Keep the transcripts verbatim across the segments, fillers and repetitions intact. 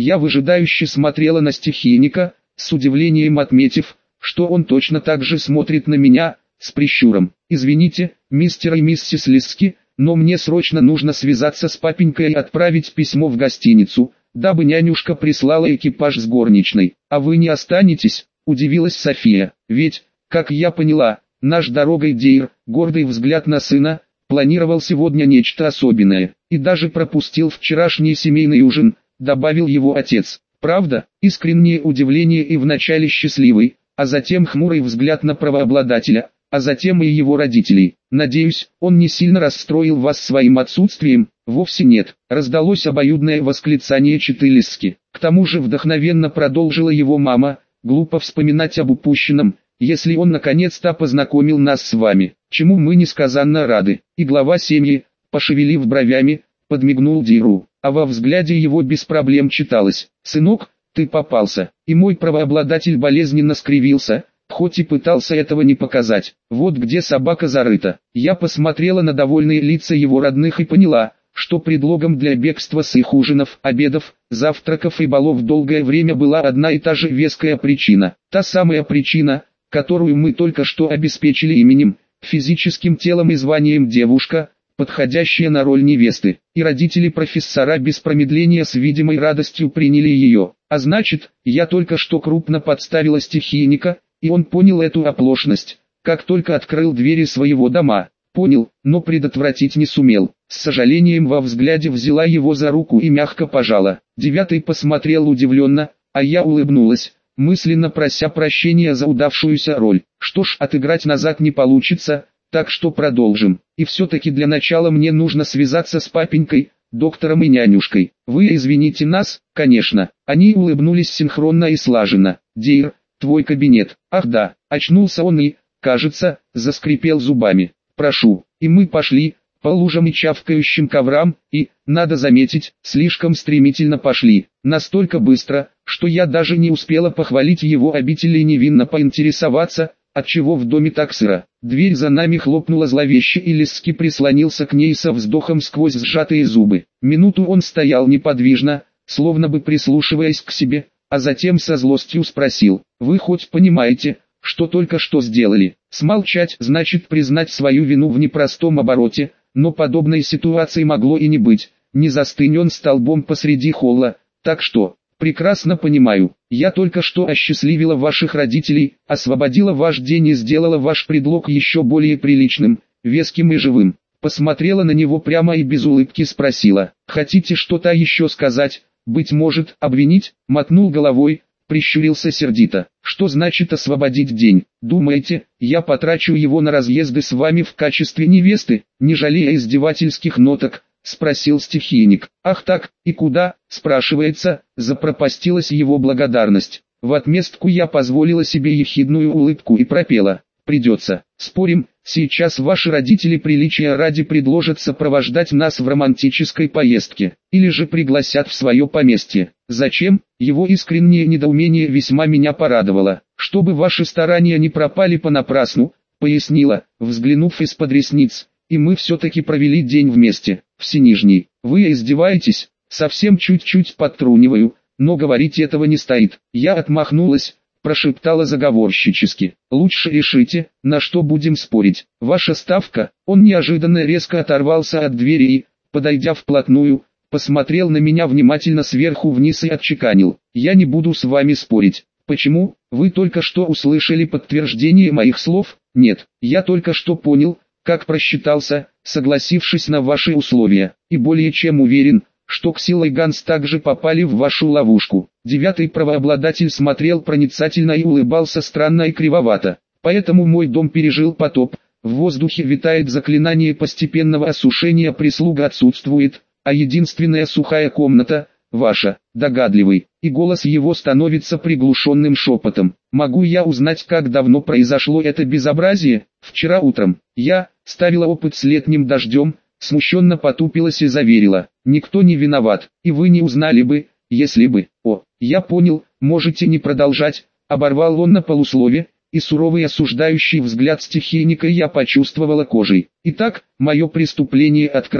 Я выжидающе смотрела на стихийника, с удивлением отметив, что он точно так же смотрит на меня, с прищуром. «Извините, мистер и миссис Лиски, но мне срочно нужно связаться с папенькой и отправить письмо в гостиницу, дабы нянюшка прислала экипаж с горничной. А вы не останетесь?» – удивилась София. «Ведь, как я поняла, наш дорогой Дейр, гордый взгляд на сына, планировал сегодня нечто особенное, и даже пропустил вчерашний семейный ужин», – добавил его отец. «Правда?» – искреннее удивление и вначале счастливый, а затем хмурый взгляд на правообладателя, а затем и его родителей. «Надеюсь, он не сильно расстроил вас своим отсутствием?» «Вовсе нет», — раздалось обоюдное восклицание читы Лиски. К тому же вдохновенно продолжила его мама: «Глупо вспоминать об упущенном, если он наконец-то познакомил нас с вами, чему мы несказанно рады». И глава семьи, пошевелив бровями, подмигнул Дейру, а во взгляде его без проблем читалось: «Сынок, ты попался». И мой правообладатель болезненно скривился, хоть и пытался этого не показать. Вот где собака зарыта. Я посмотрела на довольные лица его родных и поняла, что предлогом для бегства с их ужинов, обедов, завтраков и балов долгое время была одна и та же веская причина. Та самая причина, которую мы только что обеспечили именем, физическим телом и званием девушка, подходящая на роль невесты. И родители профессора без промедления с видимой радостью приняли ее. А значит, я только что крупно подставила стихийника, и он понял эту оплошность, как только открыл двери своего дома. Понял, но предотвратить не сумел. С сожалением во взгляде взяла его за руку и мягко пожала. Девятый посмотрел удивленно, а я улыбнулась, мысленно прося прощения за удавшуюся роль. Что ж, отыграть назад не получится, так что продолжим. И все-таки для начала мне нужно связаться с папенькой, доктором и нянюшкой. Вы извините нас, конечно. Они улыбнулись синхронно и слаженно. «Дейр, твой кабинет». Ах да, очнулся он и, кажется, заскрипел зубами. «Прошу». И мы пошли, по лужам и чавкающим коврам, и, надо заметить, слишком стремительно пошли. Настолько быстро, что я даже не успела похвалить его обитель и невинно поинтересоваться, отчего в доме так сыро. Дверь за нами хлопнула зловеще, и Лиски прислонился к ней со вздохом сквозь сжатые зубы. Минуту он стоял неподвижно, словно бы прислушиваясь к себе, а затем со злостью спросил: «Вы хоть понимаете, что только что сделали?» Смолчать значит признать свою вину в непростом обороте, но подобной ситуации могло и не быть. Не застынь он столбом посреди холла, так что... «Прекрасно понимаю, я только что осчастливила ваших родителей, освободила ваш день и сделала ваш предлог еще более приличным, веским и живым». Посмотрела на него прямо и без улыбки спросила: «Хотите что-то еще сказать, быть может, обвинить?» Мотнул головой, прищурился сердито. «Что значит освободить день? Думаете, я потрачу его на разъезды с вами в качестве невесты?» Не жалея издевательских ноток, спросил стихийник. «Ах так, и куда?» спрашивается, запропастилась его благодарность. В отместку я позволила себе ехидную улыбку и пропела: «Придется. Спорим, сейчас ваши родители приличия ради предложат сопровождать нас в романтической поездке, или же пригласят в свое поместье». «Зачем?» Его искреннее недоумение весьма меня порадовало. «Чтобы ваши старания не пропали понапрасну», пояснила, взглянув из-под ресниц. «И мы все-таки провели день вместе, в Синижней». «Вы издеваетесь?» «Совсем чуть-чуть подтруниваю, но говорить этого не стоит». Я отмахнулась, прошептала заговорщически: «Лучше решите, на что будем спорить. Ваша ставка». Он неожиданно резко оторвался от двери и, подойдя вплотную, посмотрел на меня внимательно сверху вниз и отчеканил: «Я не буду с вами спорить». «Почему? Вы только что услышали подтверждение моих слов?» «Нет, я только что понял, как просчитался, согласившись на ваши условия, и более чем уверен, что Ксила и Ганс также попали в вашу ловушку». Девятый правообладатель смотрел проницательно и улыбался странно и кривовато. «Поэтому мой дом пережил потоп, в воздухе витает заклинание постепенного осушения, прислуга отсутствует, а единственная сухая комната – ваша». Догадливый, и голос его становится приглушенным шепотом. «Могу я узнать, как давно произошло это безобразие?» «Вчера утром. Я ставила опыт с летним дождем», смущенно потупилась и заверила: «Никто не виноват, и вы не узнали бы, если бы». «О, я понял, можете не продолжать», оборвал он на полуслове, и суровый осуждающий взгляд стихийника я почувствовала кожей. «Итак, мое преступление открыто,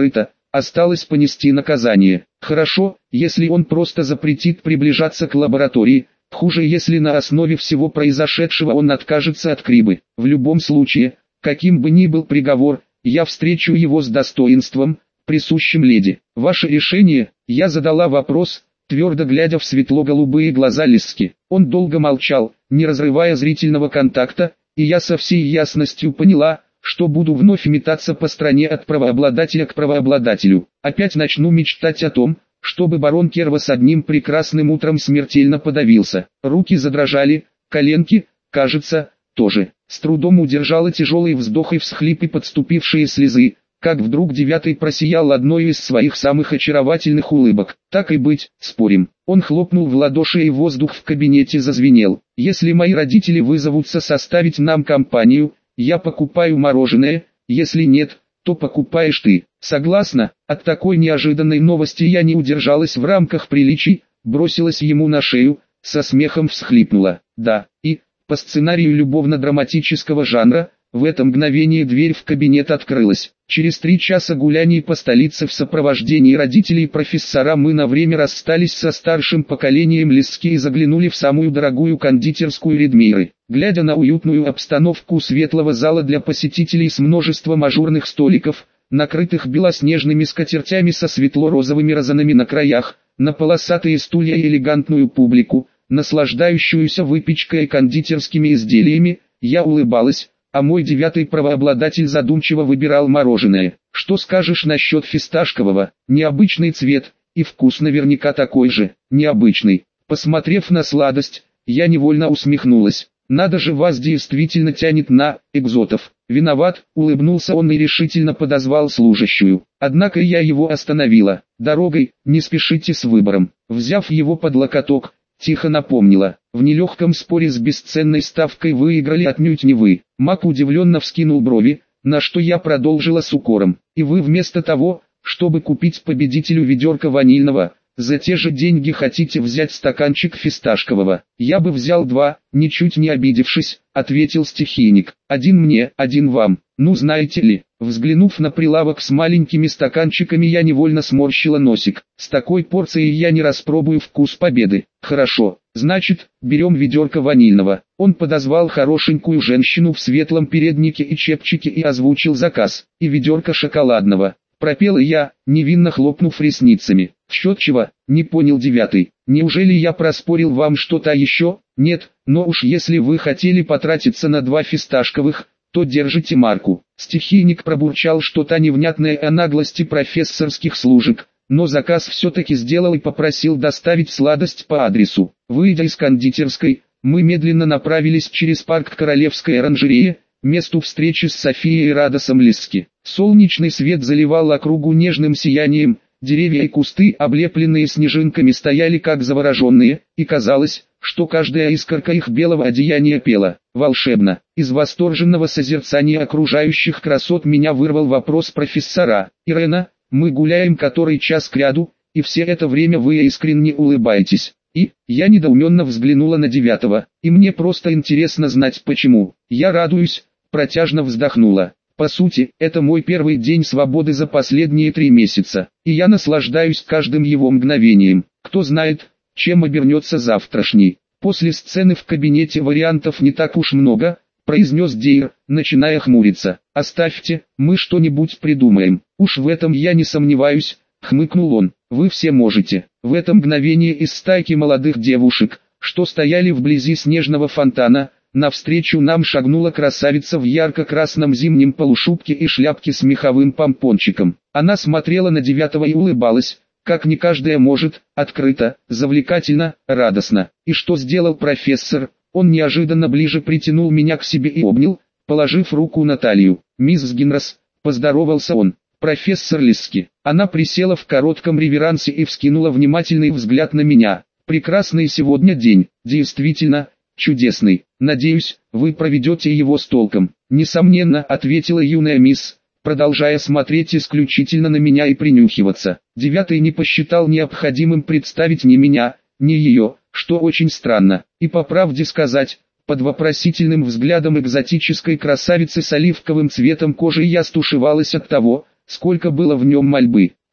осталось понести наказание. Хорошо, если он просто запретит приближаться к лаборатории, хуже, если на основе всего произошедшего он откажется от Крибы. В любом случае, каким бы ни был приговор, я встречу его с достоинством, присущим леди. Ваше решение? Я задала вопрос, твердо глядя в светло-голубые глаза Лиски. Он долго молчал, не разрывая зрительного контакта, и я со всей ясностью поняла, что буду вновь метаться по стране от правообладателя к правообладателю. Опять начну мечтать о том, чтобы барон Кервас одним прекрасным утром смертельно подавился. Руки задрожали, коленки, кажется, тоже. С трудом удержала тяжелый вздох и всхлип и подступившие слезы, как вдруг девятый просиял одной из своих самых очаровательных улыбок. Так и быть, спорим. Он хлопнул в ладоши, и воздух в кабинете зазвенел. Если мои родители вызовутся составить нам компанию, я покупаю мороженое, если нет, то покупаешь ты. Согласна? От такой неожиданной новости я не удержалась в рамках приличий, бросилась ему на шею, со смехом всхлипнула. Да, и, по сценарию любовно-драматического жанра, в это мгновение дверь в кабинет открылась. Через три часа гуляний по столице в сопровождении родителей профессора мы на время расстались со старшим поколением Лиски и заглянули в самую дорогую кондитерскую Редмейры. Глядя на уютную обстановку светлого зала для посетителей с множеством ажурных столиков, накрытых белоснежными скатертями со светло-розовыми розанами на краях, на полосатые стулья и элегантную публику, наслаждающуюся выпечкой и кондитерскими изделиями, я улыбалась, а мой девятый правообладатель задумчиво выбирал мороженое. Что скажешь насчет фисташкового? Необычный цвет, и вкус наверняка такой же, необычный. Посмотрев на сладость, я невольно усмехнулась. Надо же, вас действительно тянет на экзотов. Виноват, улыбнулся он и решительно подозвал служащую. Однако я его остановила. Дорогой, не спешите с выбором. Взяв его под локоток, тихо напомнила. В нелегком споре с бесценной ставкой выиграли отнюдь не вы. Мак удивленно вскинул брови, на что я продолжила с укором. И вы вместо того, чтобы купить победителю ведерко ванильного, за те же деньги хотите взять стаканчик фисташкового. Я бы взял два, ничуть не обидевшись, ответил стихийник. Один мне, один вам. Ну знаете ли, взглянув на прилавок с маленькими стаканчиками, я невольно сморщила носик. С такой порцией я не распробую вкус победы. Хорошо, значит, берем ведерко ванильного. Он подозвал хорошенькую женщину в светлом переднике и чепчике и озвучил заказ. И ведерко шоколадного. Пропела я, невинно хлопнув ресницами. «Счет чего?» — не понял девятый. «Неужели я проспорил вам что-то еще?» «Нет, но уж если вы хотели потратиться на два фисташковых, то держите марку». Стихийник пробурчал что-то невнятное о наглости профессорских служек, но заказ все-таки сделал и попросил доставить сладость по адресу. Выйдя из кондитерской, мы медленно направились через парк к Королевской оранжерее, месту встречи с Софией и Радосом Лиски. Солнечный свет заливал округу нежным сиянием, деревья и кусты, облепленные снежинками, стояли как завороженные, и казалось, что каждая искорка их белого одеяния пела волшебно. Из восторженного созерцания окружающих красот меня вырвал вопрос профессора. «Ирена, мы гуляем который час кряду, и все это время вы искренне улыбаетесь». И, я недоуменно взглянула на девятого, и мне просто интересно знать почему. Я радуюсь, протяжно вздохнула. По сути, это мой первый день свободы за последние три месяца, и я наслаждаюсь каждым его мгновением. Кто знает, чем обернется завтрашний. После сцены в кабинете вариантов не так уж много, произнес Дейр, начиная хмуриться. Оставьте, мы что-нибудь придумаем. Уж в этом я не сомневаюсь, хмыкнул он. Вы все можете. В это мгновение из стайки молодых девушек, что стояли вблизи снежного фонтана, навстречу нам шагнула красавица в ярко-красном зимнем полушубке и шляпке с меховым помпончиком. Она смотрела на девятого и улыбалась, как не каждая может, открыто, завлекательно, радостно. И что сделал профессор? Он неожиданно ближе притянул меня к себе и обнял, положив руку на талию. «Мисс Гинрос», — поздоровался он. «Профессор Лиски». Она присела в коротком реверансе и вскинула внимательный взгляд на меня. «Прекрасный сегодня день, действительно, чудесный. Надеюсь, вы проведете его с толком». «Несомненно», — ответила юная мисс, продолжая смотреть исключительно на меня и принюхиваться. Девятый не посчитал необходимым представить ни меня, ни ее, что очень странно. И по правде сказать, под вопросительным взглядом экзотической красавицы с оливковым цветом кожи я стушевалась от того, сколько было в нем мольбы.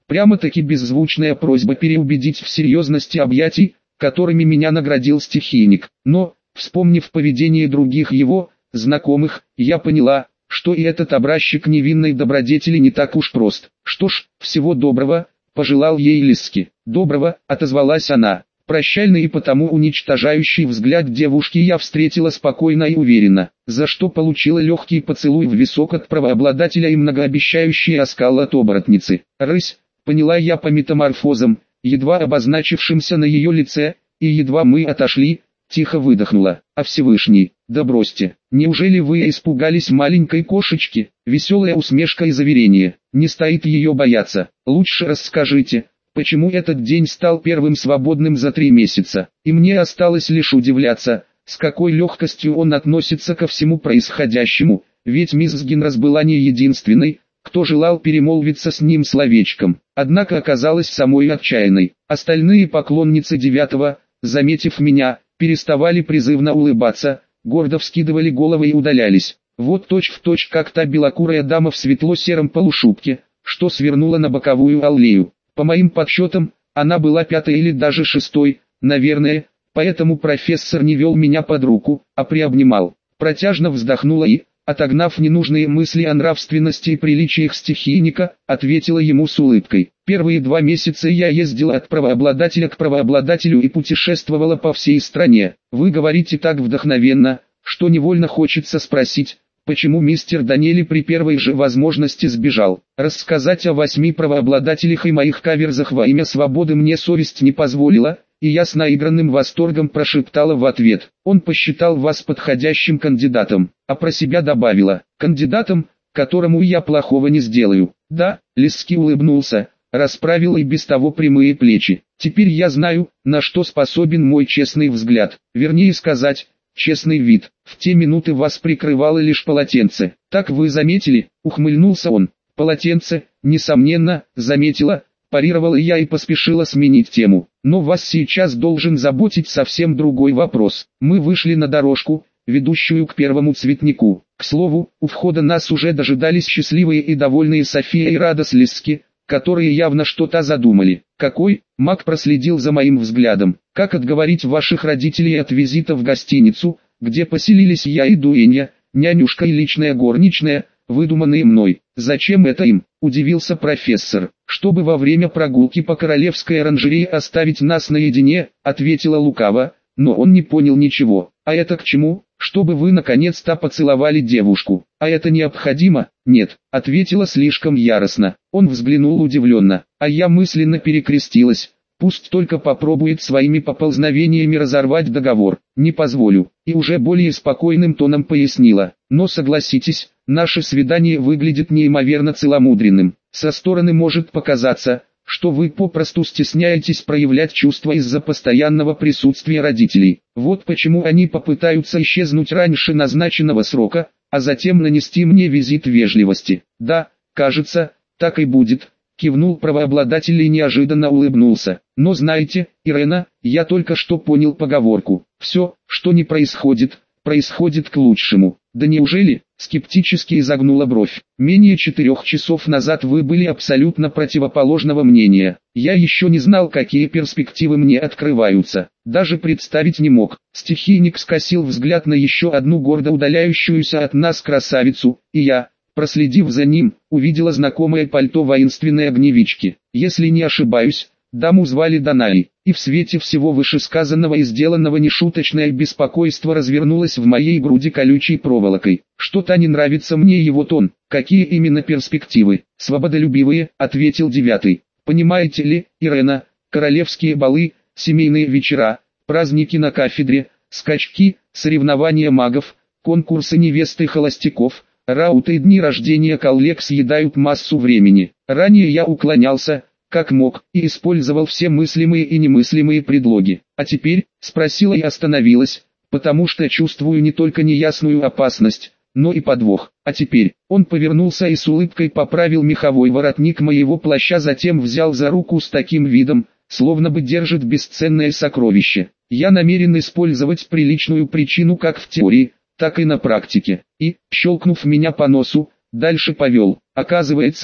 Прямо-таки беззвучная просьба переубедить в серьезности объятий, которыми меня наградил стихийник. Но, вспомнив поведение других его, знакомых, я поняла, что и этот образчик невинной добродетели не так уж прост. Что ж, всего доброго, пожелал ей Лиски. Доброго, отозвалась она. Прощальный и потому уничтожающий взгляд девушки я встретила спокойно и уверенно, за что получила легкий поцелуй в висок от правообладателя и многообещающий оскал от оборотницы. Рысь, поняла я по метаморфозам, едва обозначившимся на ее лице, и едва мы отошли, тихо выдохнула. А Всевышний, да бросьте, неужели вы испугались маленькой кошечки? Веселая усмешка и заверение, не стоит ее бояться. Лучше расскажите, почему этот день стал первым свободным за три месяца, и мне осталось лишь удивляться, с какой легкостью он относится ко всему происходящему, ведь мисс Генрас была не единственной, кто желал перемолвиться с ним словечком, однако оказалась самой отчаянной. Остальные поклонницы девятого, заметив меня, переставали призывно улыбаться, гордо вскидывали головы и удалялись. Вот точь-в-точь как та белокурая дама в светло-сером полушубке, что свернула на боковую аллею. По моим подсчетам, она была пятой или даже шестой, наверное, поэтому профессор не вел меня под руку, а приобнимал. Протяжно вздохнула и, отогнав ненужные мысли о нравственности и приличиях стихийника, ответила ему с улыбкой. Первые два месяца я ездила от правообладателя к правообладателю и путешествовала по всей стране. Вы говорите так вдохновенно, что невольно хочется спросить, почему мистер Даниэли при первой же возможности сбежал. Рассказать о восьми правообладателях и моих каверзах во имя свободы мне совесть не позволила, и я с наигранным восторгом прошептала в ответ: он посчитал вас подходящим кандидатом, а про себя добавила: кандидатом, которому я плохого не сделаю. Да, Лиски улыбнулся, расправил и без того прямые плечи. Теперь я знаю, на что способен мой честный взгляд, вернее сказать, честный вид. В те минуты вас прикрывало лишь полотенце. Так вы заметили? Ухмыльнулся он. Полотенце, несомненно, заметила, парировала я и поспешила сменить тему. Но вас сейчас должен заботить совсем другой вопрос. Мы вышли на дорожку, ведущую к первому цветнику. К слову, у входа нас уже дожидались счастливые и довольные София и Радос Лиски, которые явно что-то задумали. Какой? Маг проследил за моим взглядом. Как отговорить ваших родителей от визита в гостиницу, где поселились я и Дуэнья, нянюшка и личная горничная, выдуманные мной? Зачем это им? Удивился профессор. Чтобы во время прогулки по королевской оранжерее оставить нас наедине, ответила лукаво, но он не понял ничего. А это к чему? Чтобы вы наконец-то поцеловали девушку. А это необходимо? Нет, ответила слишком яростно. Он взглянул удивленно, а я мысленно перекрестилась. Пусть только попробует своими поползновениями разорвать договор. Не позволю. И уже более спокойным тоном пояснила. Но согласитесь, наше свидание выглядит неимоверно целомудренным. Со стороны может показаться, что вы попросту стесняетесь проявлять чувства из-за постоянного присутствия родителей. Вот почему они попытаются исчезнуть раньше назначенного срока, а затем нанести мне визит вежливости. Да, кажется, так и будет, кивнул правообладатель и неожиданно улыбнулся. Но знаете, Ирена, я только что понял поговорку. Все, что не происходит, происходит к лучшему. Да неужели? Скептически изогнула бровь. Менее четырех часов назад вы были абсолютно противоположного мнения. Я еще не знал, какие перспективы мне открываются. Даже представить не мог. Стихийник скосил взгляд на еще одну гордо удаляющуюся от нас красавицу, и я, проследив за ним, увидела знакомое пальто воинственной огневички. Если не ошибаюсь, даму звали Данали, и в свете всего вышесказанного и сделанного нешуточное беспокойство развернулось в моей груди колючей проволокой. Что-то не нравится мне его тон. Какие именно перспективы? Свободолюбивые, ответил девятый. Понимаете ли, Ирена, королевские балы, семейные вечера, праздники на кафедре, скачки, соревнования магов, конкурсы невест и холостяков, рауты и дни рождения коллег съедают массу времени. Ранее я уклонялся, как мог, и использовал все мыслимые и немыслимые предлоги. А теперь, спросила и остановилась, потому что чувствую не только неясную опасность, но и подвох. А теперь, он повернулся и с улыбкой поправил меховой воротник моего плаща, затем взял за руку с таким видом, словно бы держит бесценное сокровище. Я намерен использовать приличную причину как в теории, так и на практике. И, щелкнув меня по носу, дальше повел. Оказывается,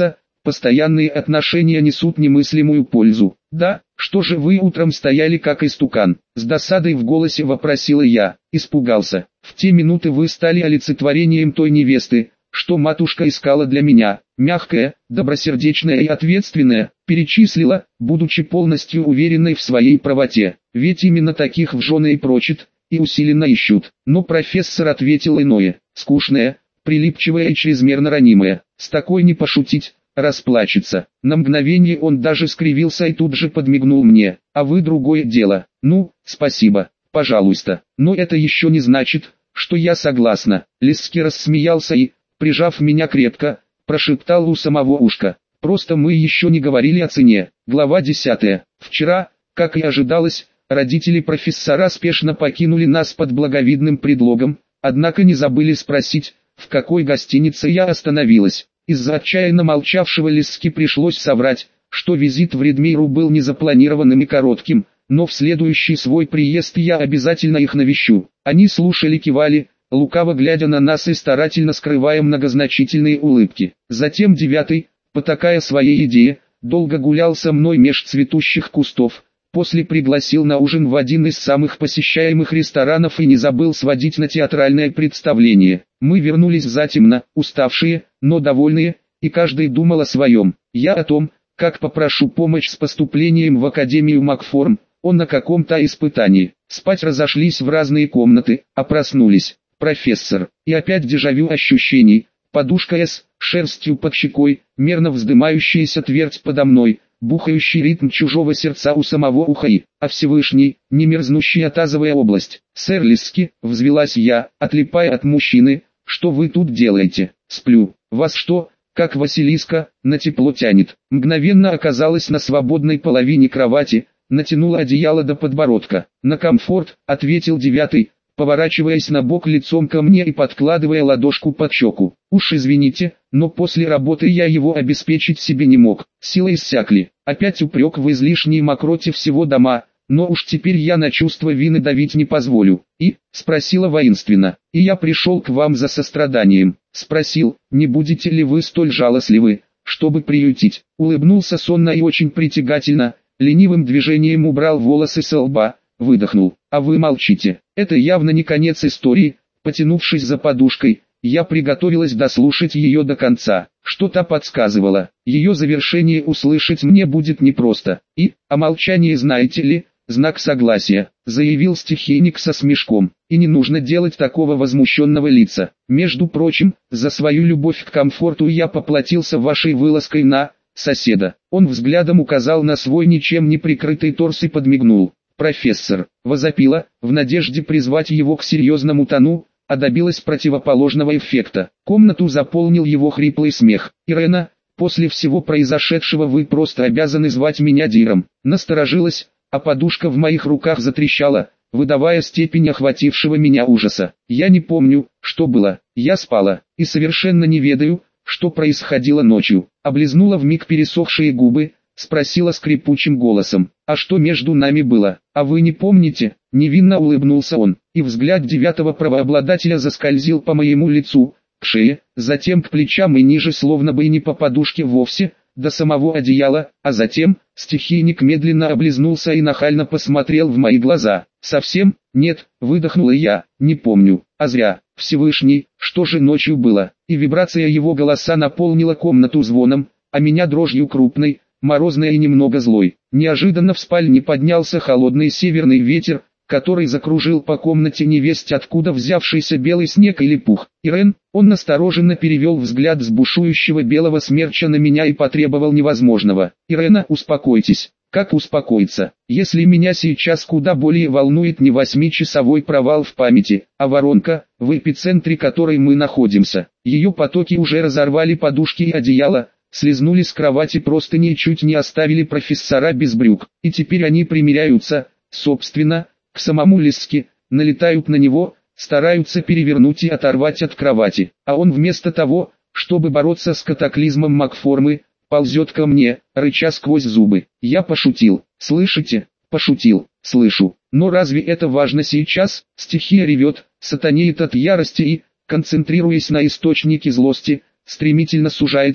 Постоянные отношения несут немыслимую пользу. Да, что же вы утром стояли как истукан? С досадой в голосе вопросила я. Испугался. В те минуты вы стали олицетворением той невесты, что матушка искала для меня. Мягкая, добросердечная и ответственная, перечислила, будучи полностью уверенной в своей правоте. Ведь именно таких в жены и прочит, и усиленно ищут. Но профессор ответил иное. Скучная, прилипчивая и чрезмерно ранимая. С такой не пошутить. Расплачется. На мгновение он даже скривился и тут же подмигнул мне. А вы другое дело. Ну, спасибо, пожалуйста. Но это еще не значит, что я согласна. Лесски рассмеялся и, прижав меня крепко, прошептал у самого ушка. Просто мы еще не говорили о цене. Глава десятая. Вчера, как и ожидалось, родители профессора спешно покинули нас под благовидным предлогом, однако не забыли спросить, в какой гостинице я остановилась. Из-за отчаянно молчавшего Лесски пришлось соврать, что визит в Редмиру был незапланированным и коротким, но в следующий свой приезд я обязательно их навещу. Они слушали, кивали, лукаво глядя на нас и старательно скрывая многозначительные улыбки. Затем девятый, потакая своей идее, долго гулял со мной меж цветущих кустов, после пригласил на ужин в один из самых посещаемых ресторанов и не забыл сводить на театральное представление. Мы вернулись затемно, уставшие, но довольные, и каждый думал о своем. Я о том, как попрошу помощь с поступлением в Академию Макформ, он на каком-то испытании. Спать разошлись в разные комнаты, а проснулись. Профессор, и опять дежавю ощущений, подушка с шерстью под щекой, мерно вздымающаяся твердь подо мной, бухающий ритм чужого сердца у самого уха и, а Всевышний, не мерзнущая тазовая область. Сэр Лесски, взвелась я, отлипая от мужчины, что вы тут делаете? Сплю. Вас что, как Василиска, на тепло тянет? Мгновенно оказалась на свободной половине кровати, натянула одеяло до подбородка. На комфорт, ответил девятый, поворачиваясь на бок лицом ко мне и подкладывая ладошку под щеку. Уж извините, но после работы я его обеспечить себе не мог. Силы иссякли. Опять упрек в излишней мокроте всего дома, но уж теперь я на чувство вины давить не позволю. И, спросила воинственно, и я пришел к вам за состраданием. Спросил, не будете ли вы столь жалостливы, чтобы приютить. Улыбнулся сонно и очень притягательно, ленивым движением убрал волосы со лба, выдохнул. А вы молчите. Это явно не конец истории. Потянувшись за подушкой, я приготовилась дослушать ее до конца. Что-то подсказывало, ее завершение услышать мне будет непросто. И, о молчании знаете ли, знак согласия, заявил стихийник со смешком. И не нужно делать такого возмущенного лица. Между прочим, за свою любовь к комфорту я поплатился вашей вылазкой на соседа. Он взглядом указал на свой ничем не прикрытый торс и подмигнул. Профессор, возопила, в надежде призвать его к серьезному тону, а добилась противоположного эффекта. Комнату заполнил его хриплый смех. «Ирена, после всего произошедшего вы просто обязаны звать меня Диром». Насторожилась, а подушка в моих руках затрещала, выдавая степень охватившего меня ужаса. Я не помню, что было. Я спала, и совершенно не ведаю, что происходило ночью. Облизнула вмиг пересохшие губы, спросила скрипучим голосом. «А что между нами было? А вы не помните?» Невинно улыбнулся он, и взгляд девятого правообладателя заскользил по моему лицу, к шее, затем к плечам и ниже, словно бы и не по подушке вовсе, до самого одеяла, а затем, стихийник медленно облизнулся и нахально посмотрел в мои глаза. «Совсем? Нет», выдохнула я, «не помню, а зря. Всевышний, что же ночью было?» И вибрация его голоса наполнила комнату звоном, а меня дрожью крупной, морозной и немного злой. Неожиданно в спальне поднялся холодный северный ветер, который закружил по комнате невесть откуда взявшийся белый снег или пух. «Ирен», он настороженно перевел взгляд с бушующего белого смерча на меня и потребовал невозможного. «Ирена, успокойтесь». Как успокоиться, если меня сейчас куда более волнует не восьмичасовой провал в памяти, а воронка, в эпицентре которой мы находимся. Ее потоки уже разорвали подушки и одеяло, слезнули с кровати простыни и чуть не оставили профессора без брюк. И теперь они примиряются, собственно, к самому Лесски, налетают на него, стараются перевернуть и оторвать от кровати. А он вместо того, чтобы бороться с катаклизмом Макформы, ползет ко мне, рыча сквозь зубы. Я пошутил. Слышите? Пошутил. Слышу. Но разве это важно сейчас? Стихия ревет, сатанеет от ярости и, концентрируясь на источнике злости, стремительно сужается,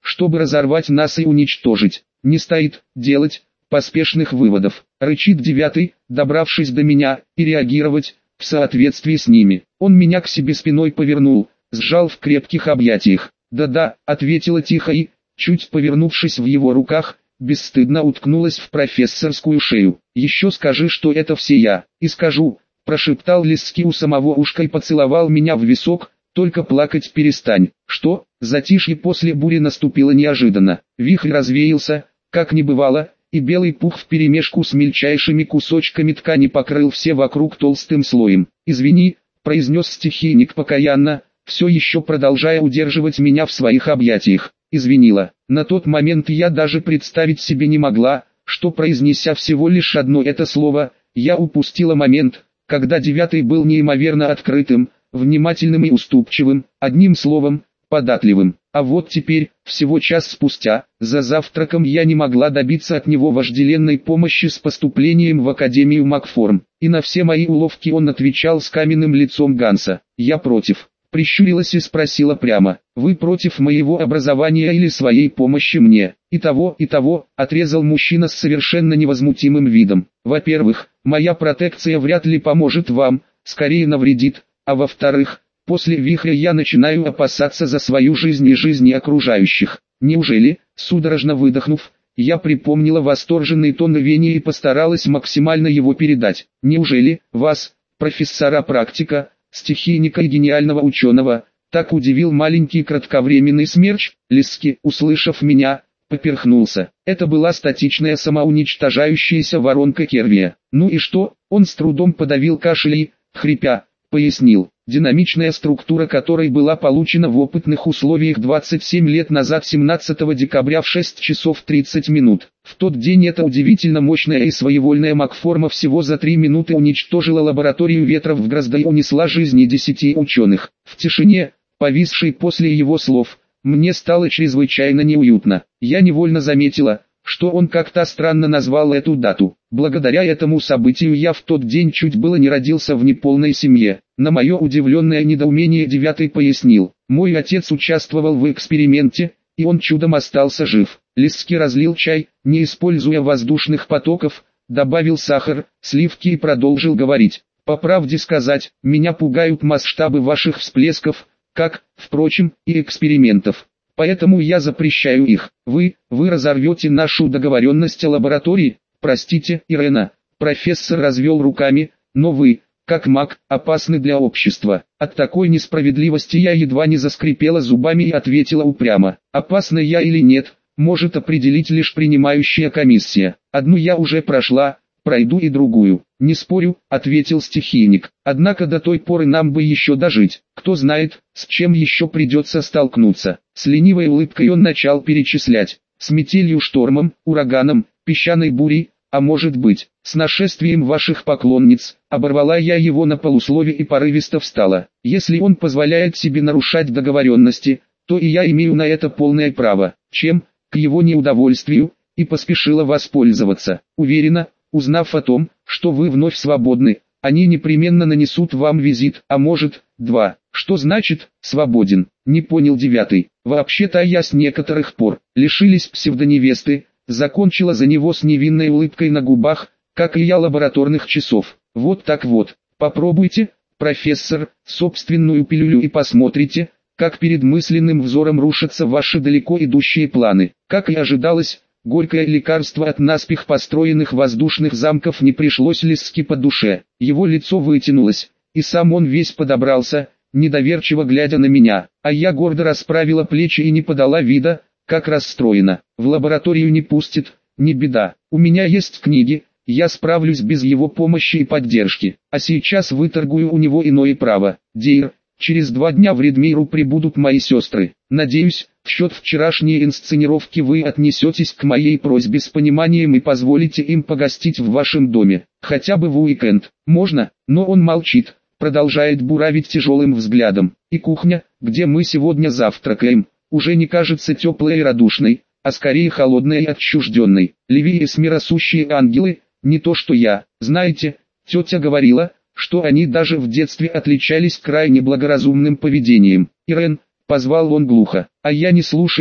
чтобы разорвать нас и уничтожить. Не стоит делать поспешных выводов, рычит девятый, добравшись до меня, и реагировать в соответствии с ними. Он меня к себе спиной повернул, сжал в крепких объятиях. «Да-да», ответила тихо и, чуть повернувшись в его руках, бесстыдно уткнулась в профессорскую шею. «Еще скажи, что это все я». «И скажу», прошептал Лисский у самого ушка и поцеловал меня в висок, «только плакать перестань». «Что?» Затишье после бури наступило неожиданно. Вихрь развеялся, как не бывало, и белый пух вперемешку с мельчайшими кусочками ткани покрыл все вокруг толстым слоем. «Извини», произнес стихийник покаянно, все еще продолжая удерживать меня в своих объятиях. Извинила. На тот момент я даже представить себе не могла, что, произнеся всего лишь одно это слово, я упустила момент, когда девятый был неимоверно открытым, внимательным и уступчивым, одним словом, податливым. А вот теперь, всего час спустя, за завтраком я не могла добиться от него вожделенной помощи с поступлением в Академию Макформ, и на все мои уловки он отвечал с каменным лицом Ганса. «Я против». Прищурилась и спросила прямо: «Вы против моего образования или своей помощи мне?» «И того, и того», отрезал мужчина с совершенно невозмутимым видом. «Во-первых, моя протекция вряд ли поможет вам, скорее навредит, а во-вторых, после вихря я начинаю опасаться за свою жизнь и жизни окружающих». «Неужели?» Судорожно выдохнув, я припомнила восторженный тон Вени и постаралась максимально его передать. «Неужели вас, профессора-практика, стихийника и гениального ученого, так удивил маленький кратковременный смерч?» Лисский, услышав меня, поперхнулся. Это была статичная самоуничтожающаяся воронка Кервия. «Ну и что?» Он с трудом подавил кашель и, хрипя, пояснил: «Динамичная структура которой была получена в опытных условиях двадцать семь лет назад, семнадцатого декабря в шесть часов тридцать минут. В тот день эта удивительно мощная и своевольная Макформа всего за три минуты уничтожила лабораторию ветров в Грозда и унесла жизни десяти ученых». В тишине, повисшей после его слов, мне стало чрезвычайно неуютно. Я невольно заметила, что он как-то странно назвал эту дату. Благодаря этому событию я в тот день чуть было не родился в неполной семье. На мое удивленное недоумение девятый пояснил: «Мой отец участвовал в эксперименте, и он чудом остался жив». Лисский разлил чай, не используя воздушных потоков, добавил сахар, сливки и продолжил говорить: «По правде сказать, меня пугают масштабы ваших всплесков, как, впрочем, и экспериментов. Поэтому я запрещаю их. Вы, вы разорвете нашу договоренность о лаборатории?» «Простите, Ирена», профессор развел руками, «но вы, как маг, опасны для общества». От такой несправедливости я едва не заскрипела зубами и ответила упрямо: «Опасна я или нет, может определить лишь принимающая комиссия. Одну я уже прошла, пройду и другую». «Не спорю», — ответил стихийник, «однако до той поры нам бы еще дожить. Кто знает, с чем еще придется столкнуться». С ленивой улыбкой он начал перечислять: «С метелью, штормом, ураганом, песчаной бурей, а может быть, с нашествием ваших поклонниц». Оборвала я его на полуслове и порывисто встала. «Если он позволяет себе нарушать договоренности, то и я имею на это полное право, чем, к его неудовольствию, и поспешила воспользоваться. Уверена, узнав о том, что вы вновь свободны, они непременно нанесут вам визит, а может, два». «Что значит «свободен»?» — не понял девятый. «Вообще-то я с некоторых пор, лишились псевдоневесты», закончила за него с невинной улыбкой на губах, «как и я лабораторных часов». «Вот так вот, попробуйте, профессор, собственную пилюлю и посмотрите, как перед мысленным взором рушатся ваши далеко идущие планы». Как и ожидалось, горькое лекарство от наспех построенных воздушных замков не пришлось Лисски по душе. Его лицо вытянулось, и сам он весь подобрался, недоверчиво глядя на меня, а я гордо расправила плечи и не подала вида, как расстроена. «В лабораторию не пустит, не беда, у меня есть книги, я справлюсь без его помощи и поддержки, а сейчас выторгую у него иное право. Дейр, через два дня в Редмейру прибудут мои сестры. Надеюсь, в счет вчерашней инсценировки вы отнесетесь к моей просьбе с пониманием и позволите им погостить в вашем доме, хотя бы в уикенд. Можно?» Но он молчит, продолжает буравить тяжелым взглядом. «И кухня, где мы сегодня завтракаем, уже не кажется теплой и радушной, а скорее холодной и отчужденной. Леви и смиросущие ангелы, не то что я. Знаете, тетя говорила, что они даже в детстве отличались крайне благоразумным поведением». «Ирен», позвал он глухо, «а я не слушаю»,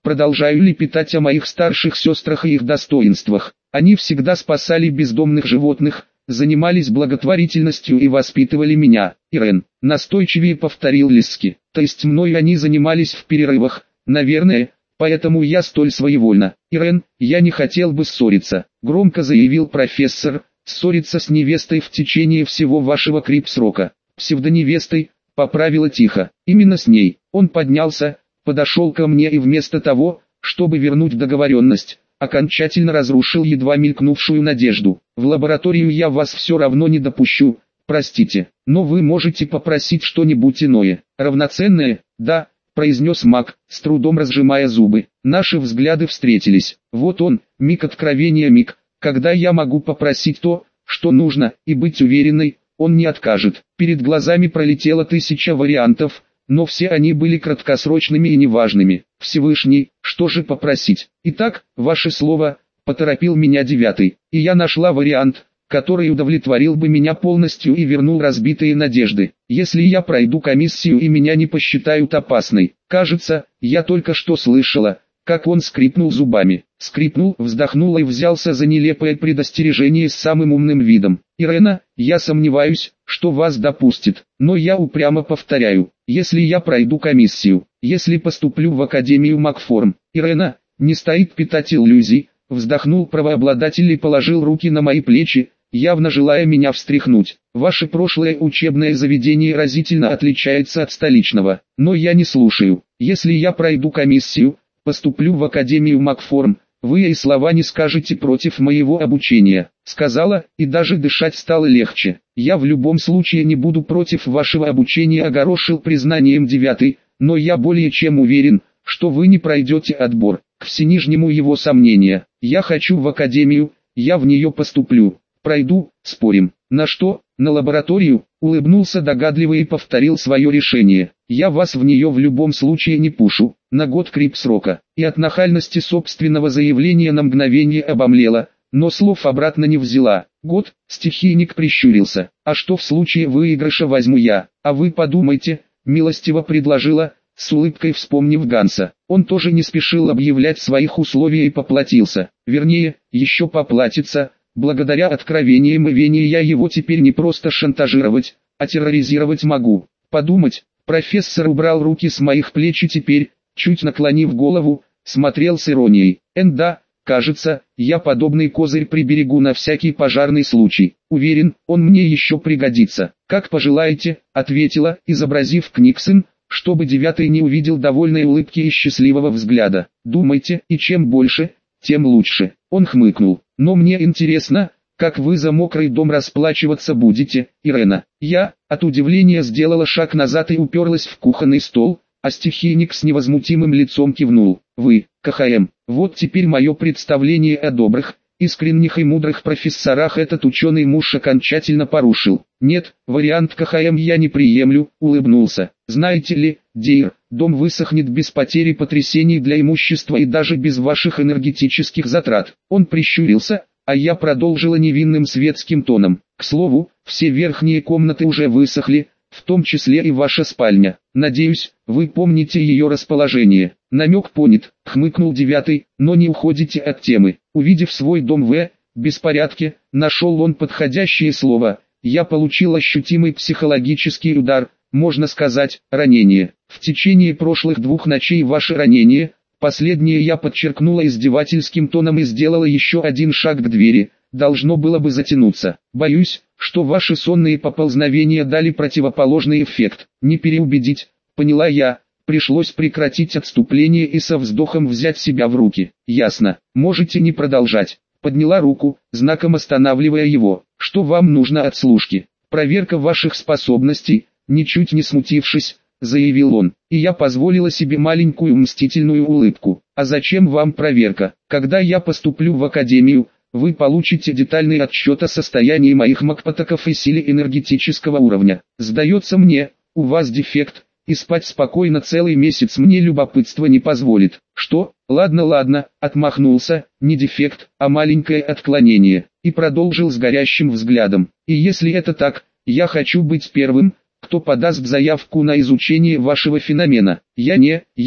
Продолжаю лепетать о моих старших сестрах и их достоинствах. Они всегда спасали бездомных животных, занимались благотворительностью и воспитывали меня. Ирен, настойчивее повторил Лиски. То есть мной они занимались в перерывах, наверное, поэтому я столь своевольна. Ирен, я не хотел бы ссориться, громко заявил профессор, ссориться с невестой в течение всего вашего крипсрока. Псевдоневестой, поправила тихо, именно с ней. Он поднялся, подошел ко мне и вместо того, чтобы вернуть договоренность, окончательно разрушил едва мелькнувшую надежду. В лабораторию я вас все равно не допущу, простите, но вы можете попросить что-нибудь иное. Равноценное, да, произнес маг, с трудом разжимая зубы. Наши взгляды встретились. Вот он, миг откровения, миг, когда я могу попросить то, что нужно, и быть уверенной, он не откажет. Перед глазами пролетело тысяча вариантов, но все они были краткосрочными и неважными. Всевышний, что же попросить? Итак, ваше слово, поторопил меня девятый, и я нашла вариант, который удовлетворил бы меня полностью и вернул разбитые надежды. Если я пройду комиссию и меня не посчитают опасной. Кажется, я только что слышала, как он скрипнул зубами. Скрипнул, вздохнул и взялся за нелепое предостережение с самым умным видом. Ирена, я сомневаюсь, что вас допустит, но я упрямо повторяю, если я пройду комиссию, если поступлю в Академию Макформ. Ирена, не стоит питать иллюзий, вздохнул правообладатель и положил руки на мои плечи, явно желая меня встряхнуть. Ваше прошлое учебное заведение разительно отличается от столичного, но я не слушаю. Если я пройду комиссию, поступлю в Академию Макформ, вы и слова не скажете против моего обучения, сказала, и даже дышать стало легче. Я в любом случае не буду против вашего обучения, огорошил признанием девятый, но я более чем уверен, что вы не пройдете отбор. К всенижнему его сомнения. Я хочу в академию, я в нее поступлю. Пройду, спорим. На что? На лабораторию, улыбнулся догадливо и повторил свое решение. Я вас в нее в любом случае не пушу. На год крипсрока. И от нахальности собственного заявления на мгновение обомлела, но слов обратно не взяла. Год, стихийник прищурился. А что в случае выигрыша возьму я? А вы подумайте, милостиво предложила, с улыбкой вспомнив Ганса. Он тоже не спешил объявлять своих условий и поплатился. Вернее, еще поплатится. Благодаря откровениям и Вене я его теперь не просто шантажировать, а терроризировать могу. Подумать, профессор убрал руки с моих плеч и теперь, чуть наклонив голову, смотрел с иронией. Энда, кажется, я подобный козырь приберегу на всякий пожарный случай. Уверен, он мне еще пригодится. Как пожелаете, ответила, изобразив Книксон, чтобы девятый не увидел довольной улыбки и счастливого взгляда. Думайте, и чем больше, тем лучше. Он хмыкнул. Но мне интересно, как вы за мокрый дом расплачиваться будете, Ирена. Я, от удивления, сделала шаг назад и уперлась в кухонный стол, а стихийник с невозмутимым лицом кивнул. Вы, КХМ, вот теперь мое представление о добрых, искренних и мудрых профессорах этот ученый муж окончательно порушил. Нет, вариант КХМ я не приемлю, улыбнулся. Знаете ли, Дейр, дом высохнет без потери потрясений для имущества и даже без ваших энергетических затрат. Он прищурился, а я продолжила невинным светским тоном. К слову, все верхние комнаты уже высохли, в том числе и ваша спальня. Надеюсь, вы помните ее расположение. Намек понят, хмыкнул девятый, но не уходите от темы. Увидев свой дом в беспорядке, нашел он подходящее слово. Я получил ощутимый психологический удар, можно сказать, ранение. В течение прошлых двух ночей ваше ранение, последнее я подчеркнула издевательским тоном и сделала еще один шаг к двери, должно было бы затянуться. Боюсь, что ваши сонные поползновения дали противоположный эффект. Не переубедить, поняла я, пришлось прекратить отступление и со вздохом взять себя в руки. Ясно, можете не продолжать. Подняла руку, знаком останавливая его. Что вам нужно от служки? Проверка ваших способностей, ничуть не смутившись, заявил он. И я позволила себе маленькую мстительную улыбку. А зачем вам проверка? Когда я поступлю в академию, вы получите детальный отчет о состоянии моих макпотоков и силе энергетического уровня. Сдается мне, у вас дефект, и спать спокойно целый месяц мне любопытство не позволит. Что? Ладно, ладно, отмахнулся, не дефект, а маленькое отклонение, и продолжил с горящим взглядом. И если это так, я хочу быть первым, кто подаст заявку на изучение вашего феномена. Я не, я,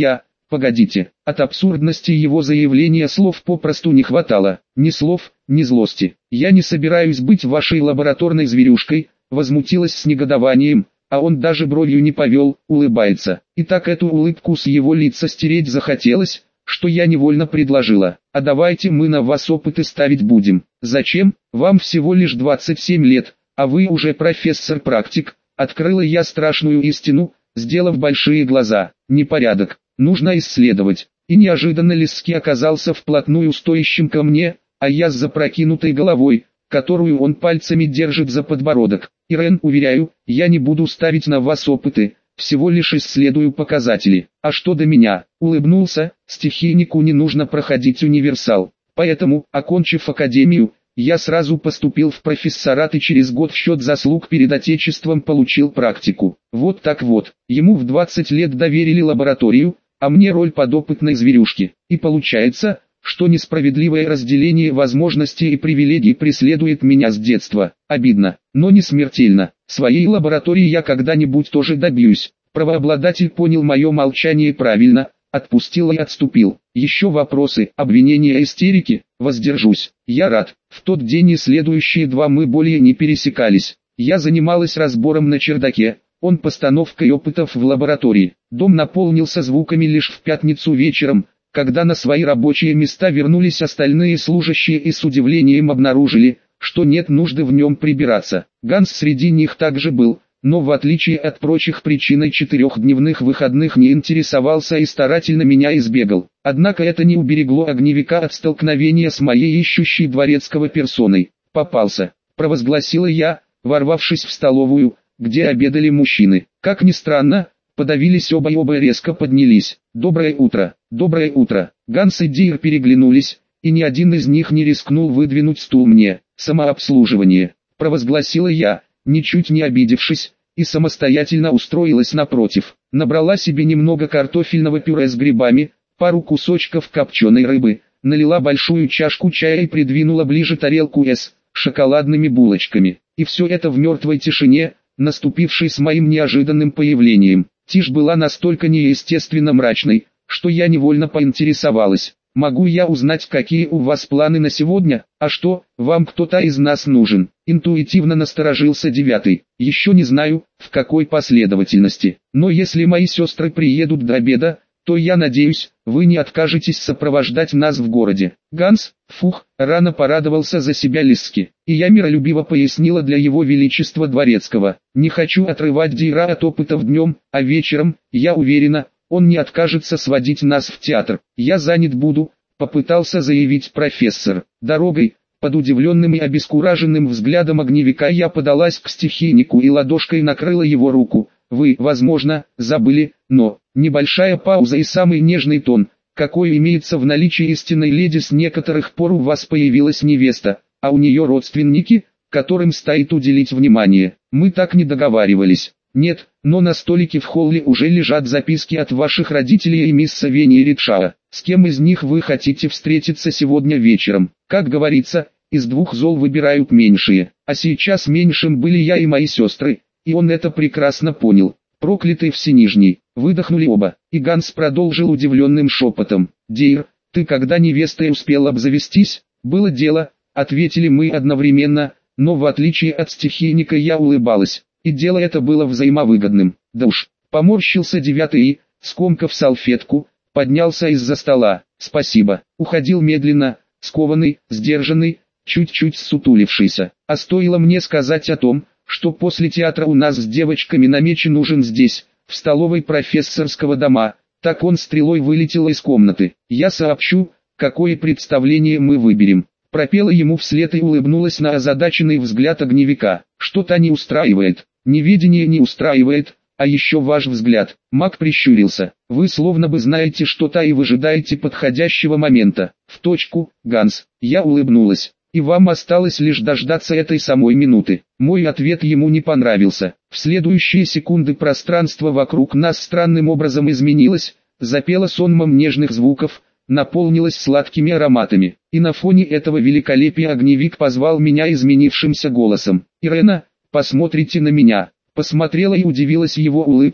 Погодите, от абсурдности его заявления слов попросту не хватало. Ни слов, ни злости. Я не собираюсь быть вашей лабораторной зверюшкой, возмутилась с негодованием, а он даже бровью не повел, улыбается. И так эту улыбку с его лица стереть захотелось, что я невольно предложила: а давайте мы на вас опыты ставить будем. Зачем? Вам всего лишь двадцать семь лет, а вы уже профессор-практик. Открыла я страшную истину, сделав большие глаза. Непорядок, нужно исследовать. И неожиданно Лисский оказался вплотную стоящим ко мне, а я с запрокинутой головой, которую он пальцами держит за подбородок. Ирен, уверяю, я не буду ставить на вас опыты, всего лишь исследую показатели. А что до меня? Улыбнулся, стихийнику не нужно проходить универсал. Поэтому, окончив академию, я сразу поступил в профессорат и через год в счет заслуг перед Отечеством получил практику. Вот так вот, ему в двадцать лет доверили лабораторию, а мне роль подопытной зверюшки. И получается, что несправедливое разделение возможностей и привилегий преследует меня с детства. Обидно, но не смертельно. Своей лаборатории я когда-нибудь тоже добьюсь. Правообладатель понял мое молчание правильно, отпустил и отступил. Еще вопросы, обвинения, истерики? Воздержусь. Я рад. В тот день и следующие два мы более не пересекались. Я занималась разбором на чердаке, он постановкой опытов в лаборатории. Дом наполнился звуками лишь в пятницу вечером, когда на свои рабочие места вернулись остальные служащие и с удивлением обнаружили, что нет нужды в нем прибираться. Ганс среди них также был, но в отличие от прочих причиной четырехдневных выходных не интересовался и старательно меня избегал. Однако это не уберегло огневика от столкновения с моей ищущей дворецкого персоной. «Попался», — провозгласила я, ворвавшись в столовую, где обедали мужчины. Как ни странно, подавились оба и оба резко поднялись. «Доброе утро, доброе утро». Ганс и Дир переглянулись, и ни один из них не рискнул выдвинуть стул мне. «Самообслуживание», — провозгласила я, ничуть не обидевшись, и самостоятельно устроилась напротив. Набрала себе немного картофельного пюре с грибами, пару кусочков копченой рыбы, налила большую чашку чая и придвинула ближе тарелку с шоколадными булочками. И все это в мертвой тишине, наступившей с моим неожиданным появлением. Тишь была настолько неестественно мрачной, что я невольно поинтересовалась: «Могу я узнать, какие у вас планы на сегодня? А что, вам кто-то из нас нужен?» Интуитивно насторожился девятый. «Еще не знаю, в какой последовательности. Но если мои сестры приедут до обеда, то я надеюсь, вы не откажетесь сопровождать нас в городе». Ганс, фух, рано порадовался за себя Лисский. И я миролюбиво пояснила для его величества дворецкого: «Не хочу отрывать Дира от опытов днем, а вечером, я уверена, он не откажется сводить нас в театр. Я занят буду», — попытался заявить профессор. Дорогой, под удивленным и обескураженным взглядом огневика, я подалась к стихийнику и ладошкой накрыла его руку. «Вы, возможно, забыли, но...» Небольшая пауза и самый нежный тон, какой имеется в наличии истинной леди: «С некоторых пор у вас появилась невеста, а у нее родственники, которым стоит уделить внимание. Мы так не договаривались». «Нет, но на столике в холле уже лежат записки от ваших родителей и мисс Савении Ридшаа. С кем из них вы хотите встретиться сегодня вечером?» Как говорится, из двух зол выбирают меньшие. А сейчас меньшим были я и мои сестры, и он это прекрасно понял. «Проклятый Всенижний», выдохнули оба, и Ганс продолжил удивленным шепотом: «Дейр, ты когда невестой успел обзавестись?» «Было дело», ответили мы одновременно, но в отличие от стихийника я улыбалась. И дело это было взаимовыгодным. «Да уж», поморщился девятый и, скомкав салфетку, поднялся из-за стола. «Спасибо». Уходил медленно, скованный, сдержанный, чуть-чуть ссутулившийся. А стоило мне сказать о том, что после театра у нас с девочками намечен ужин здесь, в столовой профессорского дома, так он стрелой вылетел из комнаты. «Я сообщу, какое представление мы выберем». Пропела ему вслед и улыбнулась на озадаченный взгляд огневика. «Что-то не устраивает». «Неведение не устраивает, а еще ваш взгляд». Маг прищурился. «Вы словно бы знаете что-то и выжидаете подходящего момента». «В точку, Ганс». Я улыбнулась. «И вам осталось лишь дождаться этой самой минуты». Мой ответ ему не понравился. В следующие секунды пространство вокруг нас странным образом изменилось, запело сонмом нежных звуков, наполнилось сладкими ароматами. И на фоне этого великолепия огневик позвал меня изменившимся голосом: «Ирена, посмотрите на меня». Посмотрела и удивилась его улыбке,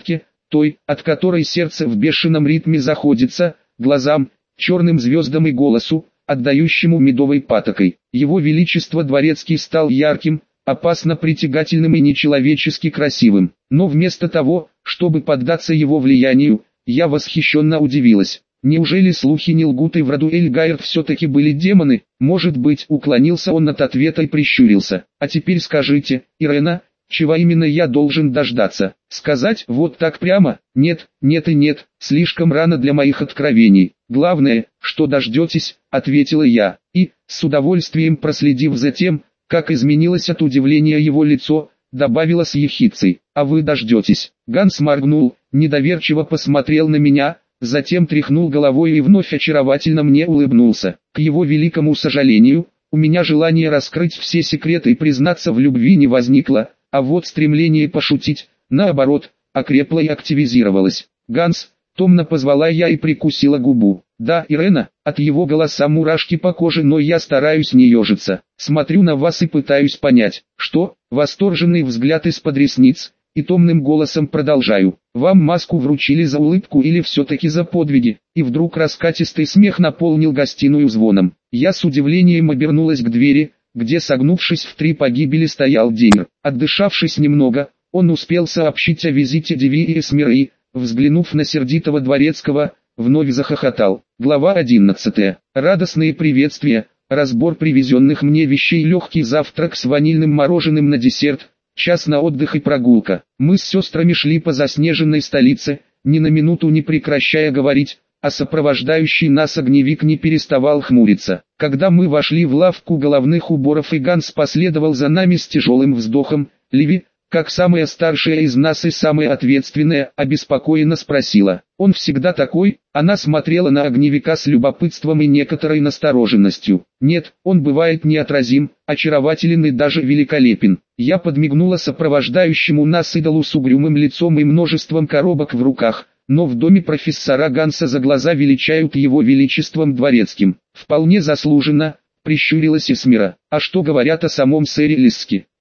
той, от которой сердце в бешеном ритме заходится, глазам, черным звездам и голосу, отдающему медовой патокой. Его Величество Дворецкий стал ярким, опасно притягательным и нечеловечески красивым. Но вместо того, чтобы поддаться его влиянию, я восхищенно удивилась. Неужели слухи не лгут и в роду Эльгайр все-таки были демоны? Может быть, уклонился он от ответа и прищурился. А теперь скажите, Ирена, чего именно я должен дождаться? Сказать вот так прямо? Нет, нет и нет, слишком рано для моих откровений. Главное, что дождетесь, ответила я, и, с удовольствием проследив за тем, как изменилось от удивления его лицо, добавила с ехидцей. А вы дождетесь. Ганс моргнул, недоверчиво посмотрел на меня, затем тряхнул головой и вновь очаровательно мне улыбнулся. К его великому сожалению, у меня желание раскрыть все секреты и признаться в любви не возникло, а вот стремление пошутить, наоборот, окрепло и активизировалось. «Ганс», томно позвала я и прикусила губу. «Да, Ирена», от его голоса мурашки по коже, но я стараюсь не ежиться. Смотрю на вас и пытаюсь понять, что, восторженный взгляд из-под ресниц, и томным голосом продолжаю. Вам маску вручили за улыбку или все-таки за подвиги? И вдруг раскатистый смех наполнил гостиную звоном. Я с удивлением обернулась к двери, где, согнувшись в три погибели, стоял Деймер. Отдышавшись немного, он успел сообщить о визите Диви и Эсмер и, взглянув на сердитого Дворецкого, вновь захохотал. Глава одиннадцатая. Радостные приветствия, разбор привезенных мне вещей, легкий завтрак с ванильным мороженым на десерт, час на отдых и прогулка. Мы с сестрами шли по заснеженной столице, ни на минуту не прекращая говорить, а сопровождающий нас огневик не переставал хмуриться. Когда мы вошли в лавку головных уборов и Ганс последовал за нами с тяжелым вздохом, Ливи, как самая старшая из нас и самая ответственная, обеспокоенно спросила. Он всегда такой? Она смотрела на огневика с любопытством и некоторой настороженностью. Нет, он бывает неотразим, очарователен и даже великолепен. Я подмигнула сопровождающему нас идолу с угрюмым лицом и множеством коробок в руках, но в доме профессора Ганса за глаза величают его величеством Дворецким. Вполне заслуженно, прищурилась Эсмера. А что говорят о самом сэре Лиске?